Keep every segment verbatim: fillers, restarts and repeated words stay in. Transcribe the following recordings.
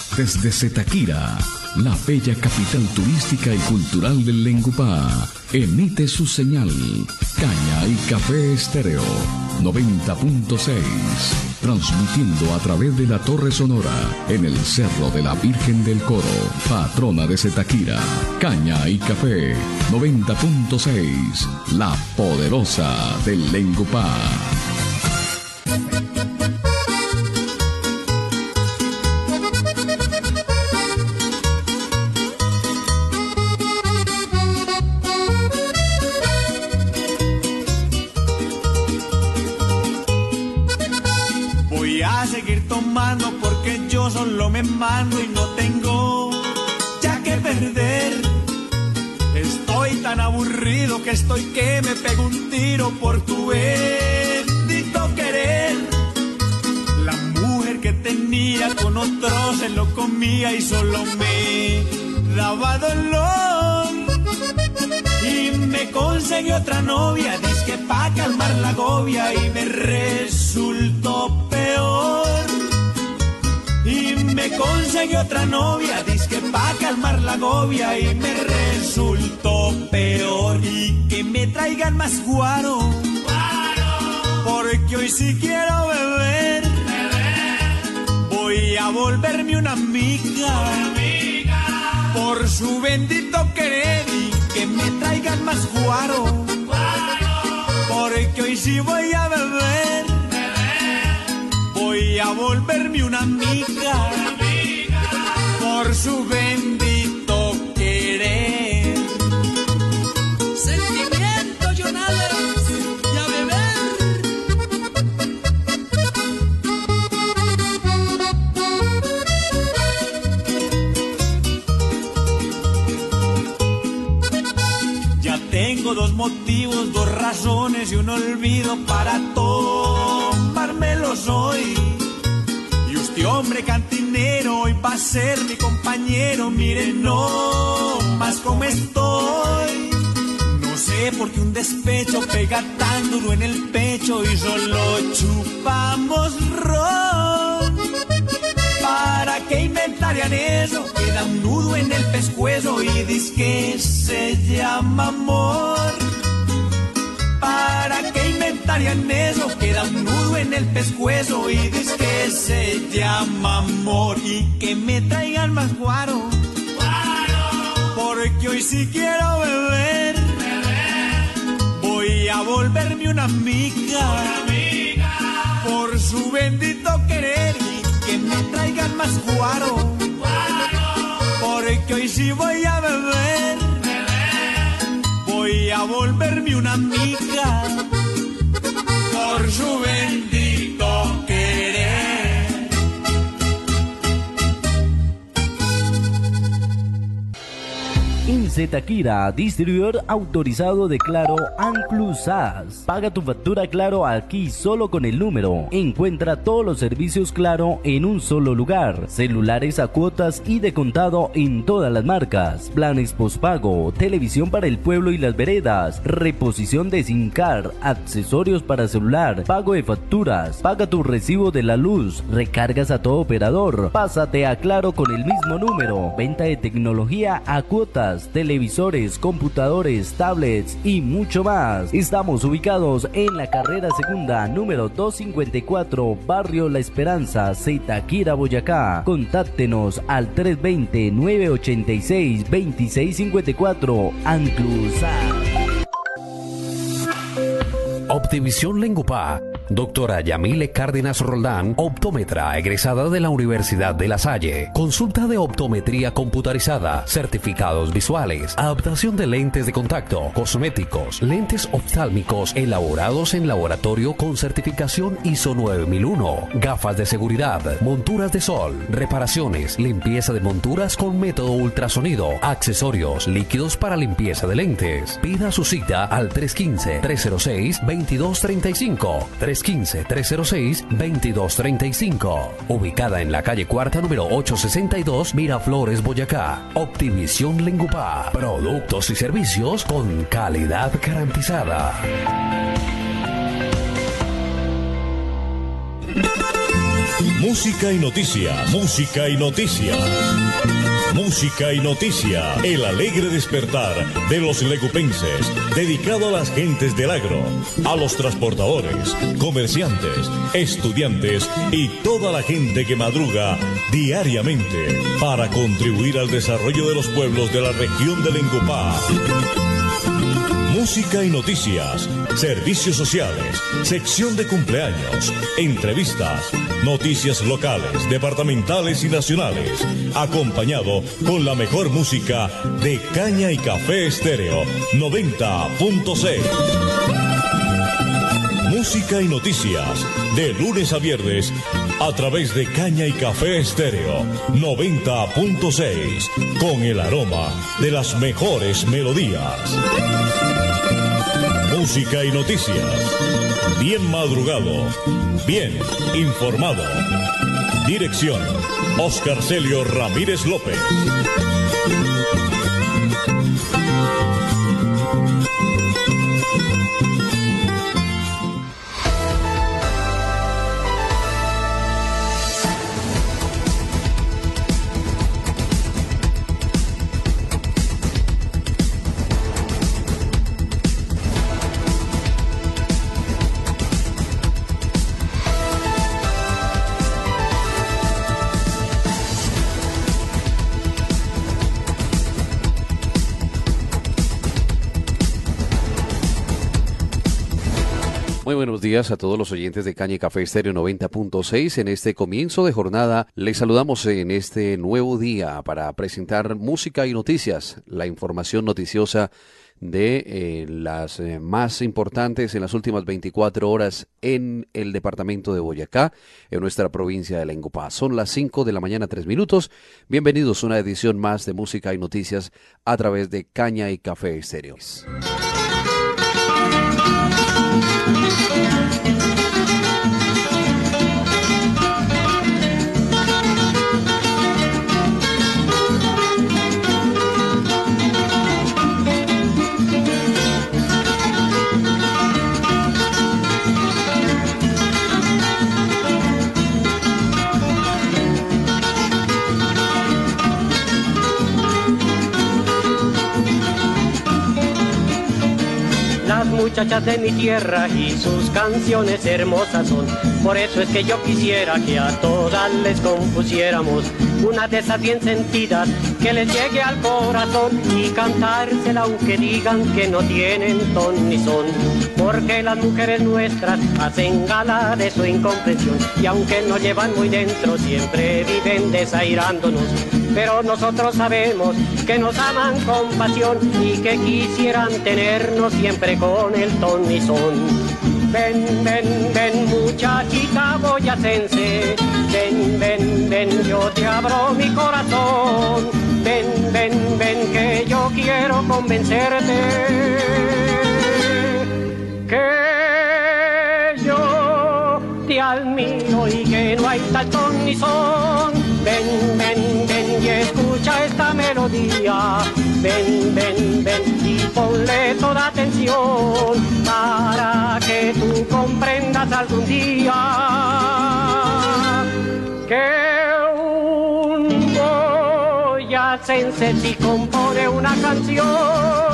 Desde Zetaquira, la bella capital turística y cultural del Lengupá, emite su señal Caña y Café Estéreo noventa punto seis, transmitiendo a través de la Torre Sonora en el Cerro de la Virgen del Coro, patrona de Zetaquira. Caña y Café noventa punto seis, la poderosa del Lengupá. Tomando porque yo solo me mando y no tengo ya que perder. Estoy tan aburrido que estoy que me pego un tiro por tu bendito querer. La mujer que tenía con otro se lo comía y solo me daba dolor. Y me conseguí otra novia, dizque pa' calmar la agobia, y me resultó peor. Y me conseguí otra novia, dizque pa' calmar la agobia, y me resultó peor. Y que me traigan más guaro, guaro, porque hoy sí quiero beber, beber. Voy a volverme una amiga, amiga, por su bendito querer. Y que me traigan más guaro, guaro, porque hoy sí voy a beber, beber. Voy a volverme una amiga, amiga, por su bendito querer. Sentimiento, Jonales, y a beber. Tengo dos motivos, dos razones y un olvido para tomármelos hoy. Y usted, hombre cantinero, hoy va a ser mi compañero. Miren no más cómo estoy. No sé por qué un despecho pega tan duro en el pecho y solo chupamos ron. ¿Para qué inventarían eso? Queda un nudo en el pescuezo y dice que se llama amor. ¿Para qué inventarían eso? Queda un nudo en el pescuezo y dice que se llama amor. Y que me traigan más guaro, guaro, porque hoy sí quiero beber, beber. Voy a volverme una amiga, una amiga, por su bendito querer. Que me traigan más guaro, guaro, porque hoy sí voy a beber, beber. Voy a volverme una amiga por su bendito querer. En Zetaquira, distribuidor autorizado de Claro Anclusas. Paga tu factura Claro aquí solo con el número. Encuentra todos los servicios Claro en un solo lugar. Celulares a cuotas y de contado en todas las marcas. Planes postpago, televisión para el pueblo y las veredas, reposición de SIM card, accesorios para celular, pago de facturas, paga tu recibo de la luz, recargas a todo operador. Pásate a Claro con el mismo número. Venta de tecnología a cuotas, televisores, computadores, tablets y mucho más. Estamos ubicados en la carrera segunda, número doscientos cincuenta y cuatro, Barrio La Esperanza, Zetaquira, Boyacá. Contáctenos al tres dos cero, nueve ocho seis, dos seis cinco cuatro. Anclusa. Optivisión Lengupá. Doctora Yamile Cárdenas Roldán, optómetra egresada de la Universidad de La Salle. Consulta de optometría computarizada, certificados visuales, adaptación de lentes de contacto, cosméticos, lentes oftálmicos elaborados en laboratorio con certificación I S O nueve mil uno, gafas de seguridad, monturas de sol, reparaciones, limpieza de monturas con método ultrasonido, accesorios, líquidos para limpieza de lentes. Pida su cita al tres uno cinco, tres cero seis, dos dos tres cinco, tres uno cinco, tres cero seis, dos dos tres cinco. Ubicada en la calle Cuarta, número ochocientos sesenta y dos, Miraflores, Boyacá. Optivisión Lengupá. Productos y servicios con calidad garantizada. Música y noticia, música y noticia. Música y noticia, el alegre despertar de los legupenses, dedicado a las gentes del agro, a los transportadores, comerciantes, estudiantes y toda la gente que madruga diariamente para contribuir al desarrollo de los pueblos de la región del Lengupá. Música y noticias, servicios sociales, sección de cumpleaños, entrevistas, noticias locales, departamentales y nacionales, acompañado con la mejor música de Caña y Café Estéreo noventa punto seis. Música y noticias, de lunes a viernes, a través de Caña y Café Estéreo noventa punto seis, con el aroma de las mejores melodías. Música y noticias, bien madrugado, bien informado. Dirección, Oscar Celio Ramírez López. Muy buenos días a todos los oyentes de Caña y Café Estéreo noventa punto seis. En este comienzo de jornada les saludamos en este nuevo día para presentar música y noticias, la información noticiosa de eh, las eh, más importantes en las últimas veinticuatro horas en el departamento de Boyacá, en nuestra provincia de Lengupá. Son las cinco de la mañana, tres minutos. Bienvenidos a una edición más de música y noticias a través de Caña y Café Estéreo. Muchachas de mi tierra y sus canciones hermosas son. Por eso es que yo quisiera que a todas les compusiéramos una de esas bien sentidas que les llegue al corazón y cantársela aunque digan que no tienen ton ni son. Porque las mujeres nuestras hacen gala de su incomprensión y aunque no llevan muy dentro siempre viven desairándonos. Pero nosotros sabemos que nos aman con pasión y que quisieran tenernos siempre con el ton y son. Ven, ven, ven muchachita boyacense, ven, ven, ven, yo te abro mi corazón. Ven, ven, ven, que yo quiero convencerte que yo te admiro y que no hay tal ton ni son. Ven, ven, ven y escucha esta melodía. Ven, ven, ven y ponle toda atención para que tú comprendas algún día que un boyacense sí compone una canción.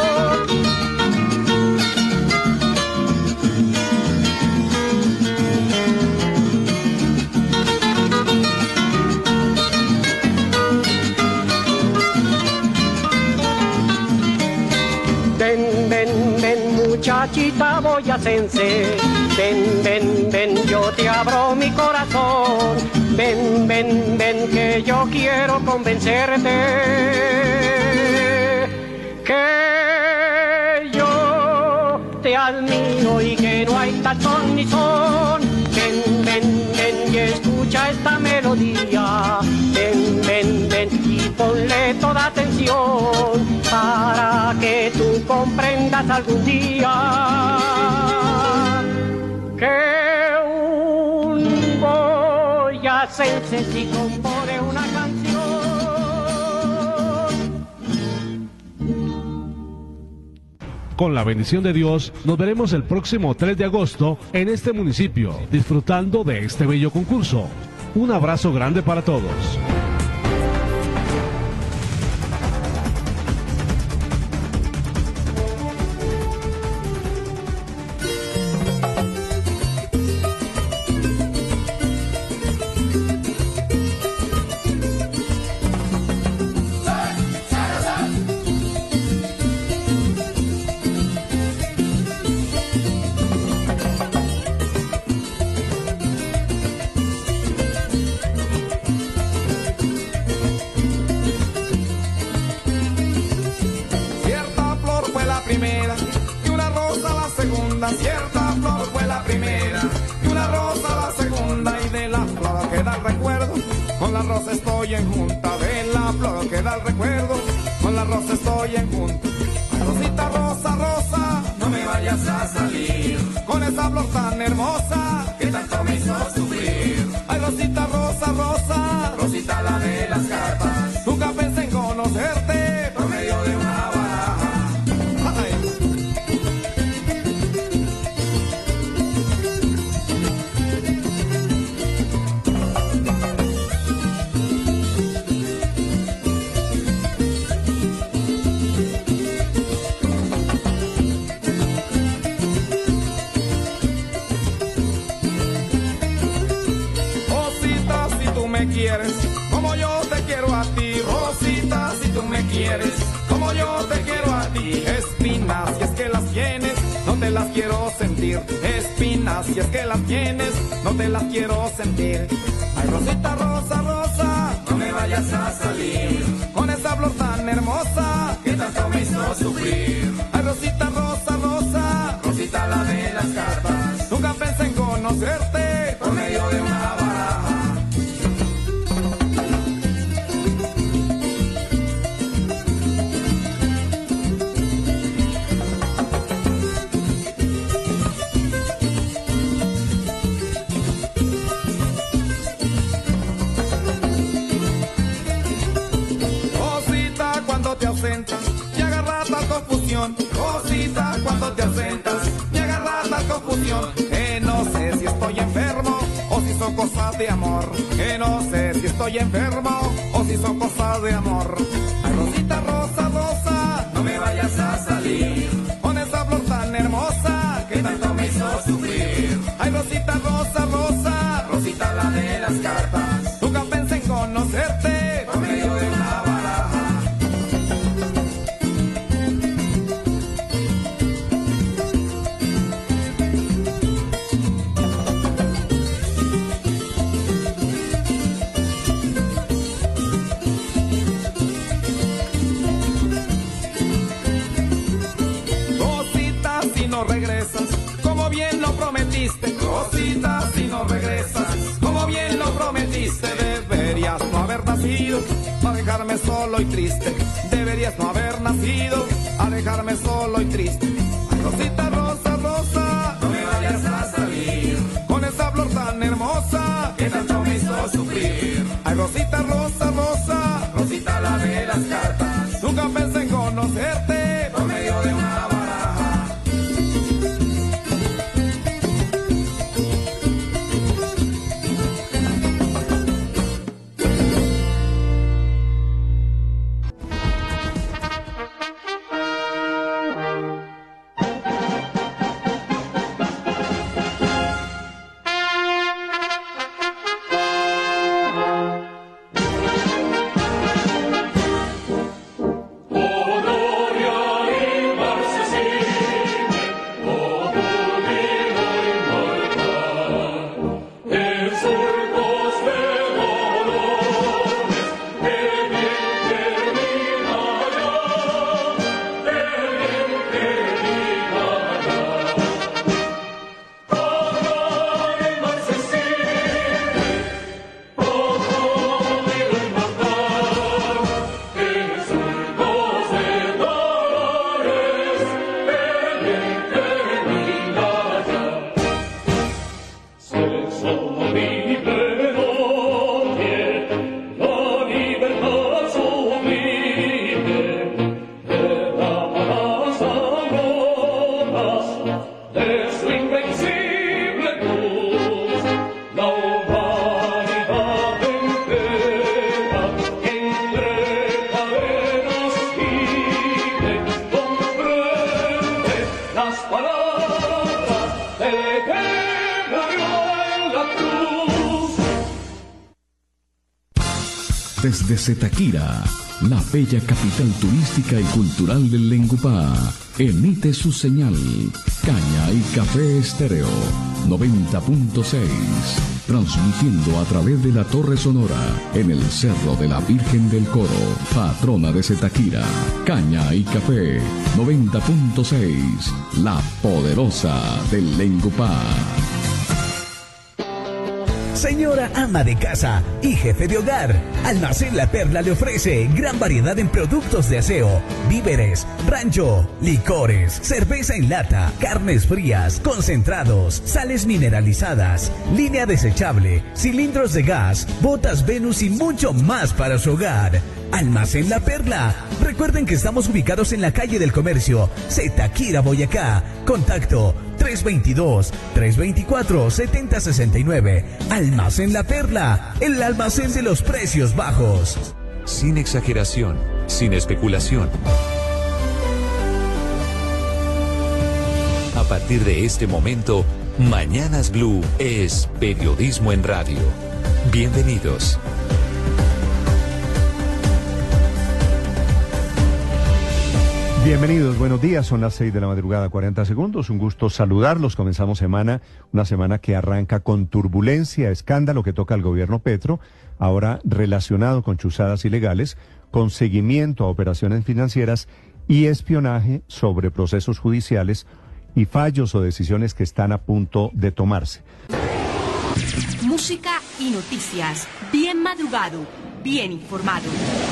Muchachita boyacense, ven, ven, ven, yo te abro mi corazón. Ven, ven, ven, que yo quiero convencerte que yo te admiro y que no hay tal ton ni son. Ven, ven, ven y escucha esta melodía. Ven, ven, ven y ponle toda atención para que tú comprendas algún día que un boyacense sí compone una canción. Con la bendición de Dios, nos veremos el próximo tres de agosto en este municipio, disfrutando de este bello concurso. Un abrazo grande para todos. Cierta flor fue la primera y una rosa la segunda, y de la flor queda el recuerdo, con la rosa estoy en junta. De la flor queda el recuerdo, con la rosa estoy en junta. Rosita, rosa, rosa, no me vayas a salir con esa flor tan hermosa que tanto me hizo sufrir. Ay, Rosita, rosa, rosa, Rosita la de las cartas, nunca pensé en conocerte por medio de una baraja. Ay. Quieres como yo te quiero a ti, Rosita, si tú me quieres como yo te quiero a ti. Espinas, si es que las tienes, no te las quiero sentir. Espinas, si es que las tienes, no te las quiero sentir. Ay, Rosita, rosa, rosa, no me vayas a salir con esa flor tan hermosa que tanto me hizo sufrir. Ay, Rosita, rosa, rosa, Rosita la de las cartas, nunca pensé en conocerte por medio de una baraja. Te ausentas y agarras la confusión, Rosita, cuando te ausentas y agarras la confusión, que no sé si estoy enfermo o si son cosas de amor, que no sé si estoy enfermo o si son cosas de amor. Ay, Rosita, rosa, rosa, no me vayas a salir con esa flor tan hermosa que tanto me hizo sufrir. Ay, Rosita, rosa, rosa, Rosita la de las cartas, nunca pensé en conocerte por medio de una baraja. Regresas, como bien lo prometiste, Rosita, si no regresas, como bien lo prometiste, deberías no haber nacido a dejarme solo y triste, deberías no haber nacido a dejarme solo y triste. Ay, Rosita, rosa, rosa, no me vayas a salir con esa flor tan hermosa que tanto me hizo sufrir. Ay, Rosita, rosa, rosa, Rosita la de las cartas, nunca pensé en conocerte por medio de una baraja. Desde Zetaquira, la bella capital turística y cultural del Lengupá, emite su señal Caña y Café Estéreo noventa punto seis, transmitiendo a través de la Torre Sonora en el Cerro de la Virgen del Coro, patrona de Zetaquira. Caña y Café noventa punto seis, la poderosa del Lengupá. Señora ama de casa y jefe de hogar, Almacén La Perla le ofrece gran variedad en productos de aseo, víveres, rancho, licores, cerveza en lata, carnes frías, concentrados, sales mineralizadas, línea desechable, cilindros de gas, botas Venus y mucho más para su hogar. Almacén La Perla. Recuerden que estamos ubicados en la calle del Comercio, Zetaquira, Boyacá. Contacto tres veintidós, tres veinticuatro, setenta sesenta y nueve. Almacén La Perla, el almacén de los precios bajos. Sin exageración, sin especulación. A partir de este momento, Mañanas Blue es periodismo en radio. Bienvenidos. Bienvenidos, buenos días, son las seis de la madrugada, cuarenta segundos, un gusto saludarlos, comenzamos semana, una semana que arranca con turbulencia, escándalo que toca al gobierno Petro, ahora relacionado con chuzadas ilegales, con seguimiento a operaciones financieras y espionaje sobre procesos judiciales y fallos o decisiones que están a punto de tomarse. Música y noticias, bien madrugado, bien informado.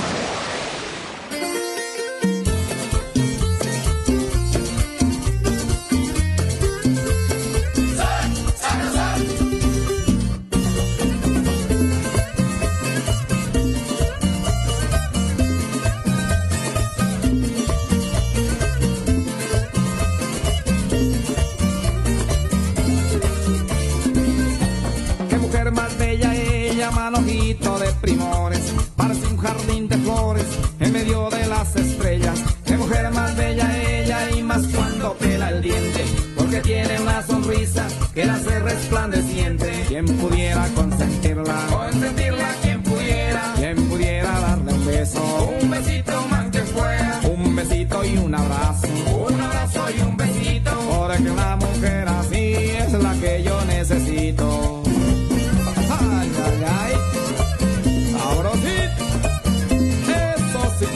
Manojito de primores, parece un jardín de flores en medio de las estrellas. Qué mujer más bella ella, y más cuando pela el diente, porque tiene una sonrisa que la hace resplandeciente. Quien pudiera consentirla, consentirla quien pudiera, quien pudiera darle un beso, un besito man que fuera, un besito y un abrazo, un abrazo y un besito, porque una mujer así es la que yo necesito. Ay, ay, ay. Ahora sí, eso sí.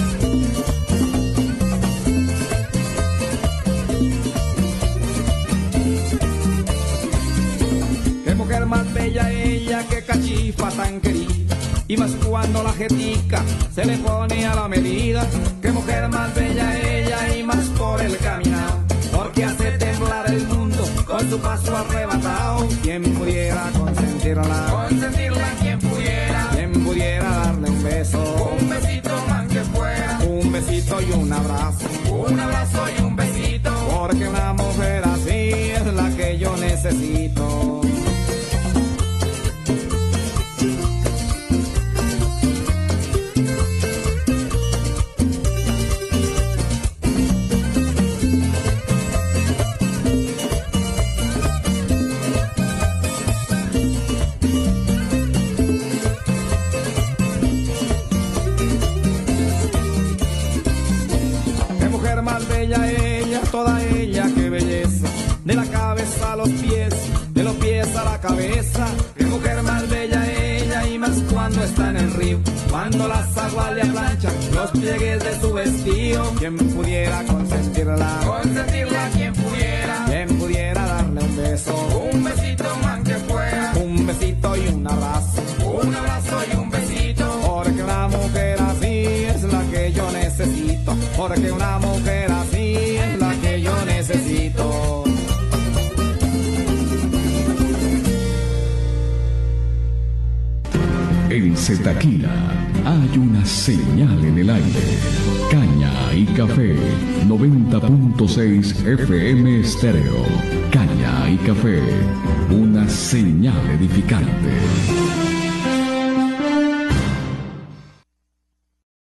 Qué mujer más bella ella, qué cachifa tan querida, y más cuando la jetica se le pone a la medida. Qué mujer más bella ella, y más por el caminar, porque hace temblar el mundo con su paso arrebatado. Quien pudiera consentirla, consentirla quien pudiera, quien pudiera darle un beso, un besito más que fuera, un besito y un abrazo, un abrazo y un besito, porque una mujer así es la que yo necesito. Toda ella, qué belleza, de la cabeza a los pies, de los pies a la cabeza. Qué mujer más bella ella, y más cuando está en el río, cuando las aguas le aplanchan los pliegues de su vestido. Quien pudiera consentirla, consentirla quien pudiera, quien pudiera darle un beso, un besito man que fuera, un besito y un abrazo, un abrazo y un besito, porque una mujer así es la que yo necesito, porque una mujer así es la que yo necesito. En Zetaquira hay una señal en el aire. Caña y Café noventa punto seis F M Estéreo. Caña y Café, una señal edificante.